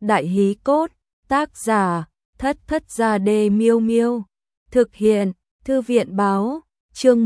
Đại hí cốt, tác giả, Thất Thất Gia Đê Miêu Miêu. Thực hiện, Thư viện báo, chương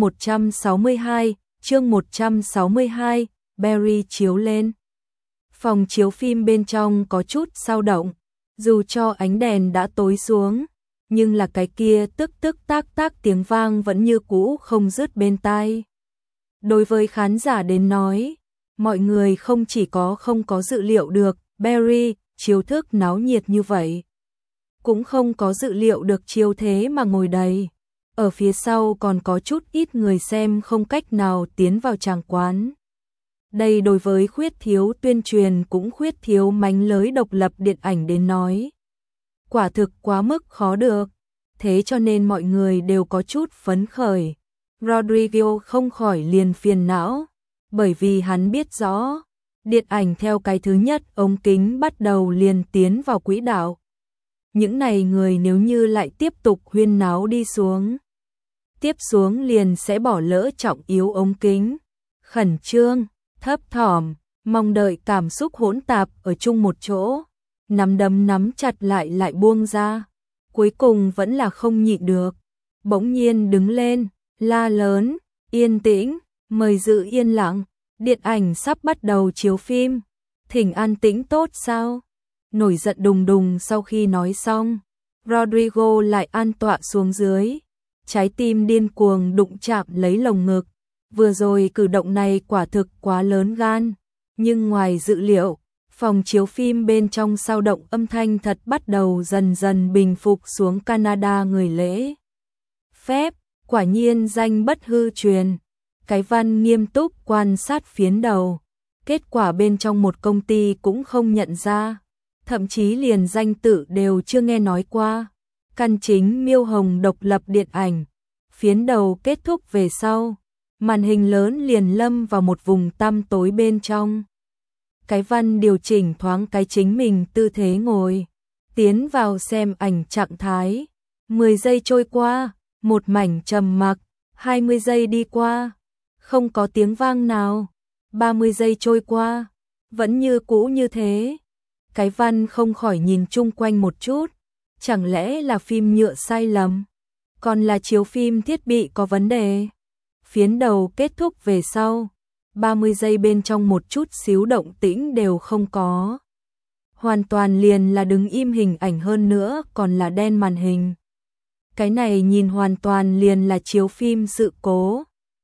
162, Barry chiếu lên. Phòng chiếu phim bên trong có chút dao động, dù cho ánh đèn đã tối xuống, nhưng là cái kia tức tức tác tác tiếng vang vẫn như cũ không dứt bên tai. Đối với khán giả đến nói, mọi người không chỉ không có dự liệu được Barry chiếu thức náo nhiệt như vậy, cũng không có dự liệu được chiếu thế mà ngồi đầy. Ở phía sau còn có chút ít người xem không cách nào tiến vào tràng quán. Đây đối với khuyết thiếu tuyên truyền cũng khuyết thiếu mánh lới độc lập điện ảnh đến nói, quả thực quá mức khó được. Thế cho nên mọi người đều có chút phấn khởi. Rodrigo không khỏi liền phiền não, bởi vì hắn biết rõ, điện ảnh theo cái thứ nhất ống kính bắt đầu liền tiến vào quỹ đạo. Những này người nếu như lại tiếp tục huyên náo đi xuống, tiếp xuống liền sẽ bỏ lỡ trọng yếu ống kính. Khẩn trương, thấp thỏm, mong đợi cảm xúc hỗn tạp ở chung một chỗ, nắm đấm nắm chặt lại buông ra. Cuối cùng vẫn là không nhịn được, bỗng nhiên đứng lên, la lớn, yên tĩnh, mời giữ yên lặng, điện ảnh sắp bắt đầu chiếu phim, thỉnh an tĩnh tốt sao? Nổi giận đùng đùng sau khi nói xong, Rodrigo lại an tọa xuống dưới, trái tim điên cuồng đụng chạm lấy lồng ngực. Vừa rồi cử động này quả thực quá lớn gan, nhưng ngoài dự liệu, phòng chiếu phim bên trong sao động âm thanh thật bắt đầu dần dần bình phục xuống. Canada người lễ phép, quả nhiên danh bất hư truyền. Cái Văn nghiêm túc quan sát phiến đầu, kết quả bên trong một công ty cũng không nhận ra, thậm chí liền danh tự đều chưa nghe nói qua. Căn chính Miêu Hồng độc lập điện ảnh, phiến đầu kết thúc về sau, màn hình lớn liền lâm vào một vùng tăm tối bên trong. Cái Văn điều chỉnh thoáng cái chính mình tư thế ngồi, tiến vào xem ảnh trạng thái. 10 giây trôi qua, một mảnh trầm mặc. 20 giây đi qua, không có tiếng vang nào. 30 giây trôi qua, vẫn như cũ như thế. Cái Văn không khỏi nhìn chung quanh một chút, chẳng lẽ là phim nhựa sai lầm, còn là chiếu phim thiết bị có vấn đề. Phiến đầu kết thúc về sau, 30 giây bên trong một chút xíu động tĩnh đều không có. Hoàn toàn liền là đứng im hình ảnh, hơn nữa còn là đen màn hình. Cái này nhìn hoàn toàn liền là chiếu phim sự cố.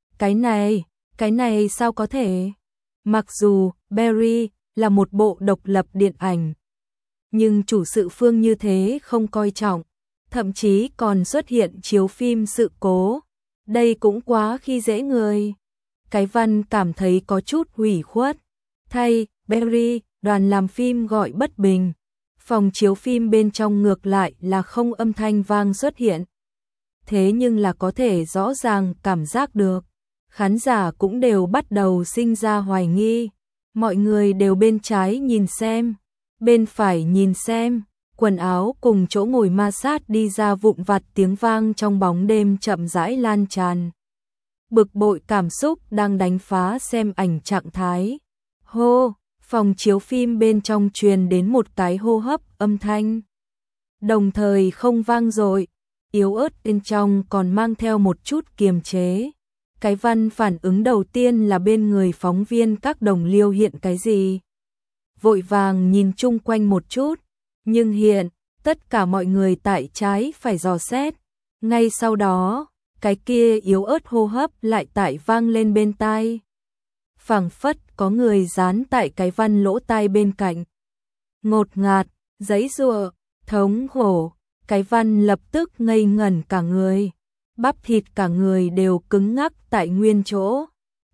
Cái này sao có thể? Mặc dù Barry là một bộ độc lập điện ảnh, nhưng chủ sự phương như thế không coi trọng, thậm chí còn xuất hiện chiếu phim sự cố. Đây cũng quá khi dễ người. Cái Văn cảm thấy có chút hủy khuất. Thay Barry, đoàn làm phim gọi bất bình. Phòng chiếu phim bên trong ngược lại là không âm thanh vang xuất hiện. Thế nhưng là có thể rõ ràng cảm giác được, khán giả cũng đều bắt đầu sinh ra hoài nghi. Mọi người đều bên trái nhìn xem, bên phải nhìn xem, quần áo cùng chỗ ngồi ma sát đi ra vụn vặt, tiếng vang trong bóng đêm chậm rãi lan tràn. Bực bội cảm xúc đang đánh phá xem ảnh trạng thái. Hô, phòng chiếu phim bên trong truyền đến một cái hô hấp âm thanh. Đồng thời không vang dội, yếu ớt, bên trong còn mang theo một chút kiềm chế. Cái Văn phản ứng đầu tiên là bên người phóng viên các đồng liêu hiện cái gì. Vội vàng nhìn chung quanh một chút, nhưng hiện, tất cả mọi người tại trái phải dò xét. Ngay sau đó, cái kia yếu ớt hô hấp lại tại vang lên bên tai. Phảng phất có người dán tại cái Văn lỗ tai bên cạnh. Ngột ngạt, giãy giụa, thống khổ, cái Văn lập tức ngây ngẩn cả người. Bắp thịt cả người đều cứng ngắc tại nguyên chỗ.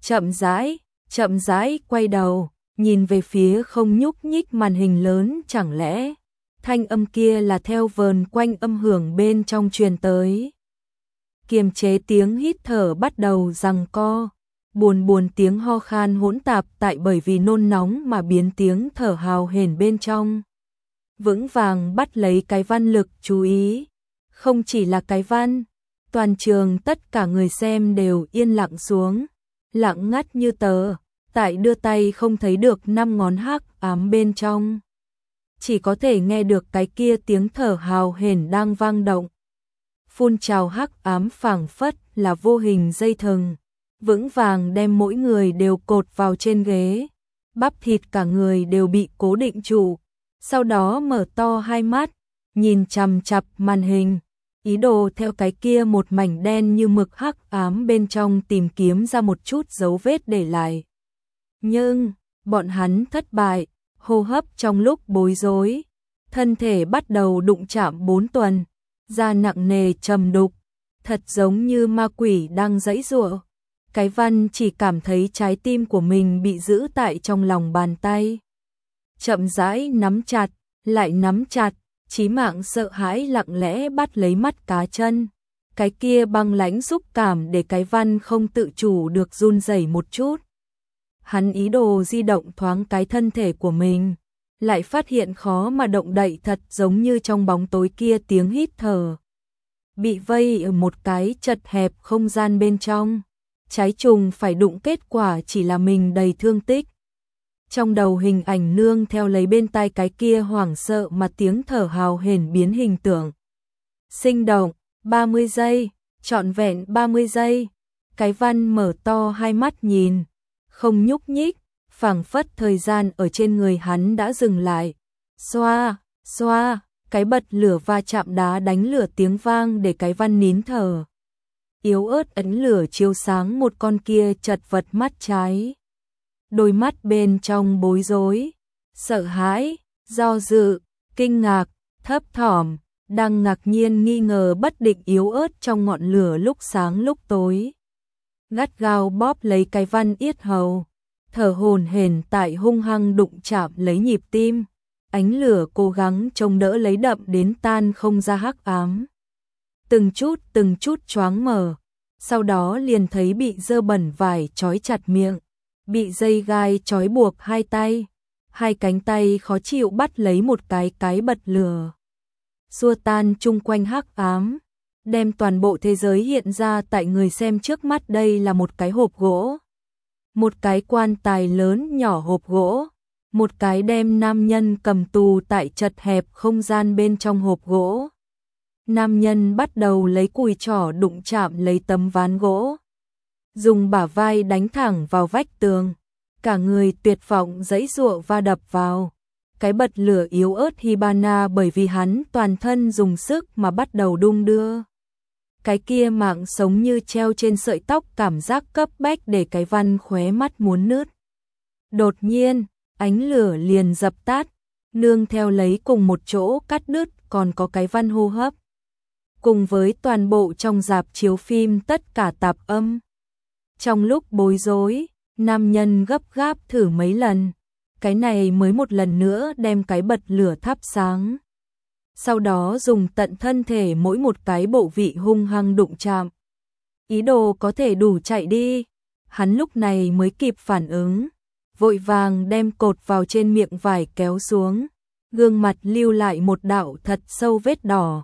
Chậm rãi quay đầu, nhìn về phía không nhúc nhích màn hình lớn. Chẳng lẽ thanh âm kia là theo vờn quanh âm hưởng bên trong truyền tới. Kiềm chế tiếng hít thở bắt đầu giằng co, buồn tiếng ho khan hỗn tạp tại bởi vì nôn nóng mà biến tiếng thở hào hển bên trong. Vững vàng bắt lấy cái Văn lực chú ý. Không chỉ là cái Văn, toàn trường tất cả người xem đều yên lặng xuống, lặng ngắt như tờ, tại đưa tay không thấy được 5 ngón hắc ám bên trong. chỉ có thể nghe được cái kia tiếng thở hào hển đang vang động. Phun trào hắc ám phảng phất là vô hình dây thừng, vững vàng đem mỗi người đều cột vào trên ghế. Bắp thịt cả người đều bị cố định trụ, sau đó mở to hai mắt, nhìn chằm chằm màn hình, ý đồ theo cái kia một mảnh đen như mực hắc ám bên trong tìm kiếm ra một chút dấu vết để lại. Nhưng, bọn hắn thất bại, hô hấp trong lúc bối rối, thân thể bắt đầu đụng chạm 4 tuần, da nặng nề trầm đục, thật giống như ma quỷ đang giãy giụa. Cái Văn chỉ cảm thấy trái tim của mình bị giữ tại trong lòng bàn tay. Chậm rãi nắm chặt, lại nắm chặt, chí mạng sợ hãi lặng lẽ bắt lấy mắt cá chân. Cái kia băng lãnh xúc cảm để cái Văn không tự chủ được run rẩy một chút. Hắn ý đồ di động thoáng cái thân thể của mình, lại phát hiện khó mà động đậy, thật giống như trong bóng tối kia tiếng hít thở. Bị vây ở một cái chật hẹp không gian bên trong, trái trùng phải đụng, kết quả chỉ là mình đầy thương tích. Trong đầu hình ảnh nương theo lấy bên tai cái kia hoảng sợ mà tiếng thở hào hển biến hình tượng. Sinh động, 30 giây, trọn vẹn 30 giây. Cái Văn mở to hai mắt nhìn, không nhúc nhích, phảng phất thời gian ở trên người hắn đã dừng lại. Xoa, xoa, cái bật lửa va chạm đá đánh lửa tiếng vang để cái Văn nín thở. Yếu ớt ấn lửa chiếu sáng một con kia chật vật mắt trái. Đôi mắt bên trong bối rối, sợ hãi, do dự, kinh ngạc, thấp thỏm, đang ngạc nhiên nghi ngờ bất định yếu ớt trong ngọn lửa lúc sáng lúc tối. Gắt gao bóp lấy cái Văn yết hầu, thở hổn hển tại hung hăng đụng chạm lấy nhịp tim. Ánh lửa cố gắng chống đỡ lấy đậm đến tan không ra hắc ám. Từng chút choáng mở, sau đó liền thấy bị dơ bẩn vải trói chặt miệng, bị dây gai trói buộc hai tay, hai cánh tay khó chịu bắt lấy một cái bật lửa. Xua tan chung quanh hắc ám, đem toàn bộ thế giới hiện ra tại người xem trước mắt. Đây là một cái hộp gỗ, một cái quan tài lớn nhỏ hộp gỗ, một cái đem nam nhân cầm tù tại chật hẹp không gian bên trong hộp gỗ. Nam nhân bắt đầu lấy cùi trỏ đụng chạm lấy tấm ván gỗ, dùng bả vai đánh thẳng vào vách tường, cả người tuyệt vọng giãy giụa va đập vào cái bật lửa yếu ớt Hibana, bởi vì hắn toàn thân dùng sức mà bắt đầu đung đưa. Cái kia mạng sống như treo trên sợi tóc, cảm giác cấp bách để cái Văn khóe mắt muốn nứt. Đột nhiên, ánh lửa liền dập tắt, nương theo lấy cùng một chỗ cắt đứt còn có cái Văn hô hấp. Cùng với toàn bộ trong rạp chiếu phim tất cả tạp âm. Trong lúc bối rối, nam nhân gấp gáp thử mấy lần, cái này mới một lần nữa đem cái bật lửa thắp sáng. Sau đó dùng tận thân thể mỗi một cái bộ vị hung hăng đụng chạm. Ý đồ có thể đủ chạy đi, hắn lúc này mới kịp phản ứng, vội vàng đem cột vào trên miệng vải kéo xuống, gương mặt lưu lại một đạo thật sâu vết đỏ.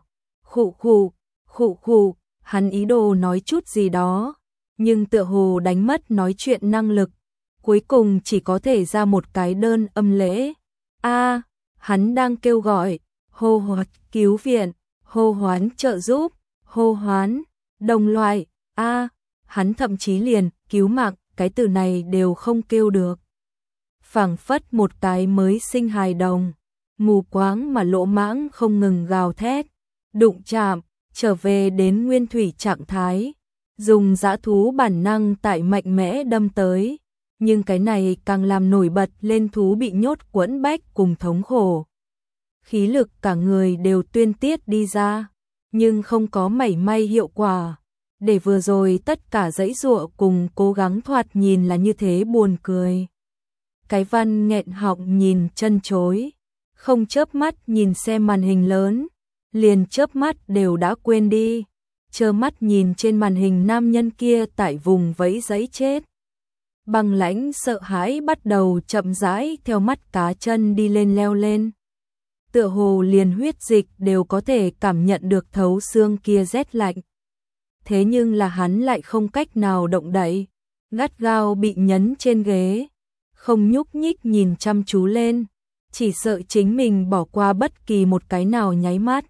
Khụ khụ, hắn ý đồ nói chút gì đó, nhưng tựa hồ đánh mất nói chuyện năng lực, cuối cùng chỉ có thể ra một cái đơn âm lễ. A, hắn đang kêu gọi, hô hoán cứu viện, hô hoán trợ giúp, hô hoán đồng loại. A, hắn thậm chí liền cứu mạng cái từ này đều không kêu được. Phảng phất một cái mới sinh hài đồng, mù quáng mà lỗ mãng không ngừng gào thét, đụng chạm, trở về đến nguyên thủy trạng thái, dùng dã thú bản năng tại mạnh mẽ đâm tới, nhưng cái này càng làm nổi bật lên thú bị nhốt quẫn bách cùng thống khổ. Khí lực cả người đều tuyên tiết đi ra, nhưng không có mảy may hiệu quả, để vừa rồi tất cả giãy giụa cùng cố gắng thoạt nhìn là như thế buồn cười. Cái Văn nghẹn họng nhìn chân chối, không chớp mắt nhìn xem màn hình lớn, liền chớp mắt đều đã quên đi, trơ mắt nhìn trên màn hình nam nhân kia tại vùng vẫy giấy chết. Băng lãnh sợ hãi bắt đầu chậm rãi theo mắt cá chân đi lên leo lên. Tựa hồ liền huyết dịch đều có thể cảm nhận được thấu xương kia rét lạnh. Thế nhưng là hắn lại không cách nào động đậy, gắt gao bị nhấn trên ghế, không nhúc nhích nhìn chăm chú lên. chỉ sợ chính mình bỏ qua bất kỳ một cái nào nháy mắt.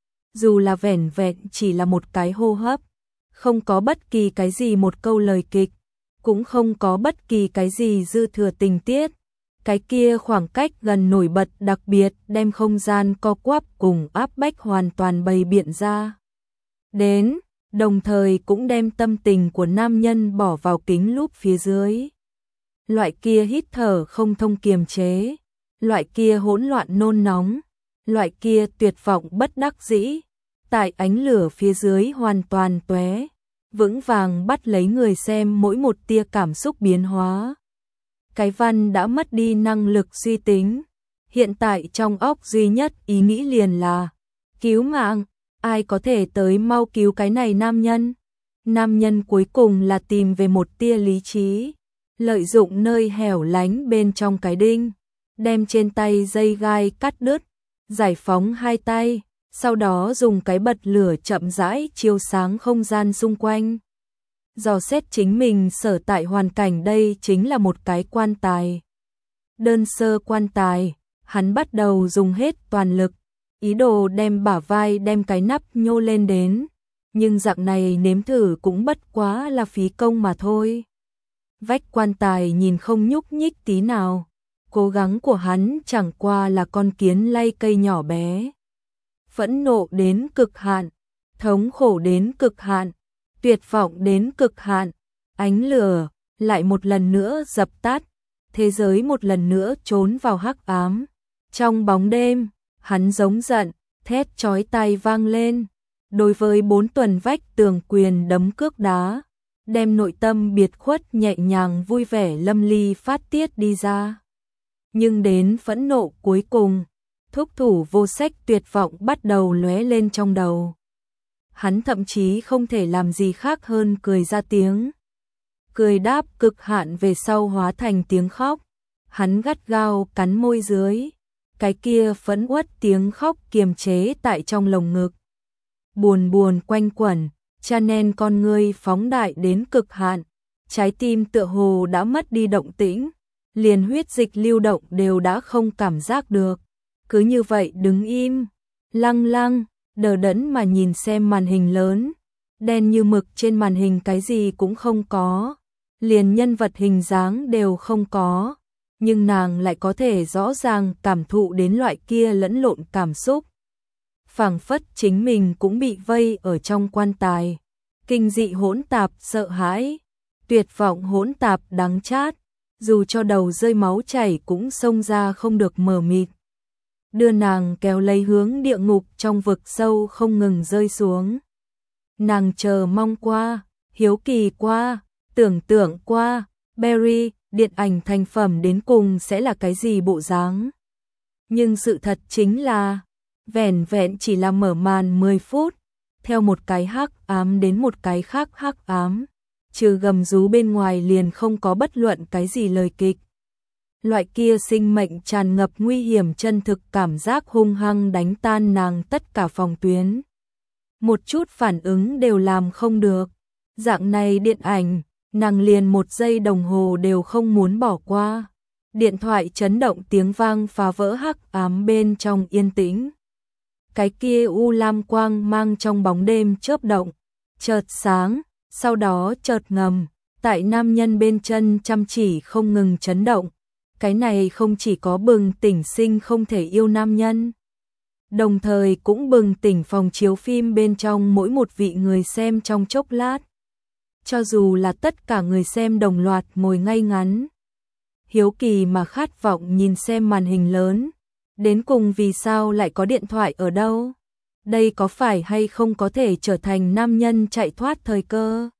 Dù là vẻn vẹn chỉ là một cái hô hấp, không có bất kỳ cái gì một câu lời kịch, cũng không có bất kỳ cái gì dư thừa tình tiết. Cái kia khoảng cách gần nổi bật đặc biệt đem không gian co quắp cùng áp bách hoàn toàn bày biện ra. Đến, đồng thời cũng đem tâm tình của nam nhân bỏ vào kính lúp phía dưới. Loại kia hít thở không thông kiềm chế, loại kia hỗn loạn nôn nóng, loại kia tuyệt vọng bất đắc dĩ, tại ánh lửa phía dưới hoàn toàn tóe, vững vàng bắt lấy người xem mỗi một tia cảm xúc biến hóa. Cái văn đã mất đi năng lực suy tính, hiện tại trong óc duy nhất ý nghĩ liền là cứu mạng, ai có thể tới mau cứu cái này nam nhân. Nam nhân cuối cùng là tìm về một tia lý trí, lợi dụng nơi hẻo lánh bên trong cái đinh, đem trên tay dây gai cắt đứt, giải phóng hai tay, sau đó dùng cái bật lửa chậm rãi chiếu sáng không gian xung quanh. Dò xét chính mình sở tại hoàn cảnh, đây chính là một cái quan tài. Đơn sơ quan tài, hắn bắt đầu dùng hết toàn lực, ý đồ đem bả vai đem cái nắp nhô lên đến, nhưng dạng này nếm thử cũng bất quá là phí công mà thôi. Vách quan tài nhìn không nhúc nhích tí nào, cố gắng của hắn chẳng qua là con kiến lay cây nhỏ bé. Phẫn nộ đến cực hạn, thống khổ đến cực hạn, tuyệt vọng đến cực hạn, ánh lửa lại một lần nữa dập tắt, thế giới một lần nữa trốn vào hắc ám. Trong bóng đêm, hắn giống giận, thét chói tai vang lên, đối với 4 tuần vách tường quyền đấm cước đá, đem nội tâm biệt khuất nhẹ nhàng vui vẻ lâm ly phát tiết đi ra. Nhưng đến phẫn nộ cuối cùng, thúc thủ vô sách tuyệt vọng bắt đầu lóe lên trong đầu. Hắn thậm chí không thể làm gì khác hơn cười ra tiếng. Cười đáp cực hạn về sau hóa thành tiếng khóc. Hắn gắt gao cắn môi dưới, cái kia phẫn uất tiếng khóc kiềm chế tại trong lồng ngực. Buồn buồn quanh quẩn, cho nên con ngươi phóng đại đến cực hạn, trái tim tựa hồ đã mất đi động tĩnh, liền huyết dịch lưu động đều đã không cảm giác được. Cứ như vậy đứng im, lăng lăng, đờ đẫn mà nhìn xem màn hình lớn, đen như mực trên màn hình cái gì cũng không có, liền nhân vật hình dáng đều không có, nhưng nàng lại có thể rõ ràng cảm thụ đến loại kia lẫn lộn cảm xúc. Phảng phất chính mình cũng bị vây ở trong quan tài, kinh dị hỗn tạp sợ hãi, tuyệt vọng hỗn tạp đắng chát, dù cho đầu rơi máu chảy cũng xông ra không được mờ mịt. Đưa nàng kéo lấy hướng địa ngục trong vực sâu không ngừng rơi xuống. Nàng chờ mong qua, hiếu kỳ qua, tưởng tượng qua, Barry, điện ảnh thành phẩm đến cùng sẽ là cái gì bộ dáng. Nhưng sự thật chính là, vẻn vẹn chỉ là mở màn 10 phút, theo một cái hắc ám đến một cái khác hắc ám, trừ gầm rú bên ngoài liền không có bất luận cái gì lời kịch. Loại kia sinh mệnh tràn ngập nguy hiểm chân thực cảm giác hung hăng đánh tan nàng tất cả phòng tuyến. Một chút phản ứng đều làm không được. Dạng này điện ảnh, nàng liền 1 giây đồng hồ đều không muốn bỏ qua. Điện thoại chấn động tiếng vang phá vỡ hắc ám bên trong yên tĩnh. Cái kia u lam quang mang trong bóng đêm chớp động, chợt sáng, sau đó chợt ngầm, tại nam nhân bên chân chăm chỉ không ngừng chấn động. Cái này không chỉ có bừng tỉnh sinh không thể yêu nam nhân, đồng thời cũng bừng tỉnh phòng chiếu phim bên trong mỗi một vị người xem trong chốc lát. Cho dù là tất cả người xem đồng loạt ngồi ngay ngắn, hiếu kỳ mà khát vọng nhìn xem màn hình lớn, đến cùng vì sao lại có điện thoại ở đâu? Đây có phải hay không có thể trở thành nam nhân chạy thoát thời cơ?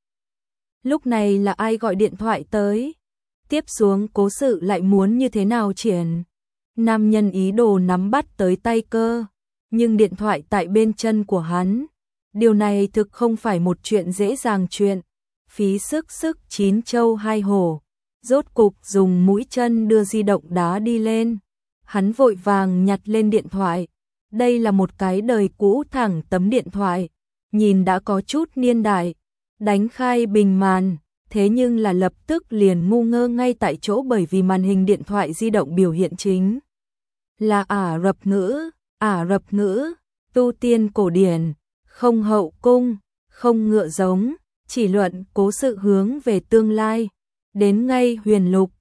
Lúc này là ai gọi điện thoại tới? Tiếp xuống cố sự lại muốn như thế nào triển? Nam nhân ý đồ nắm bắt tới tay cơ, nhưng điện thoại tại bên chân của hắn. Điều này thực không phải một chuyện dễ dàng chuyện. Phí sức 9 châu 2 hổ. Rốt cục dùng mũi chân đưa di động đá đi lên. Hắn vội vàng nhặt lên điện thoại. Đây là một cái đời cũ thẳng tấm điện thoại. Nhìn đã có chút niên đại. Đánh khai bình màn. Thế nhưng là lập tức liền ngu ngơ ngay tại chỗ bởi vì màn hình điện thoại di động biểu hiện chính là Ả Rập ngữ, tu tiên cổ điển, không hậu cung, không ngựa giống, chỉ luận cố sự hướng về tương lai, đến ngay huyền lục,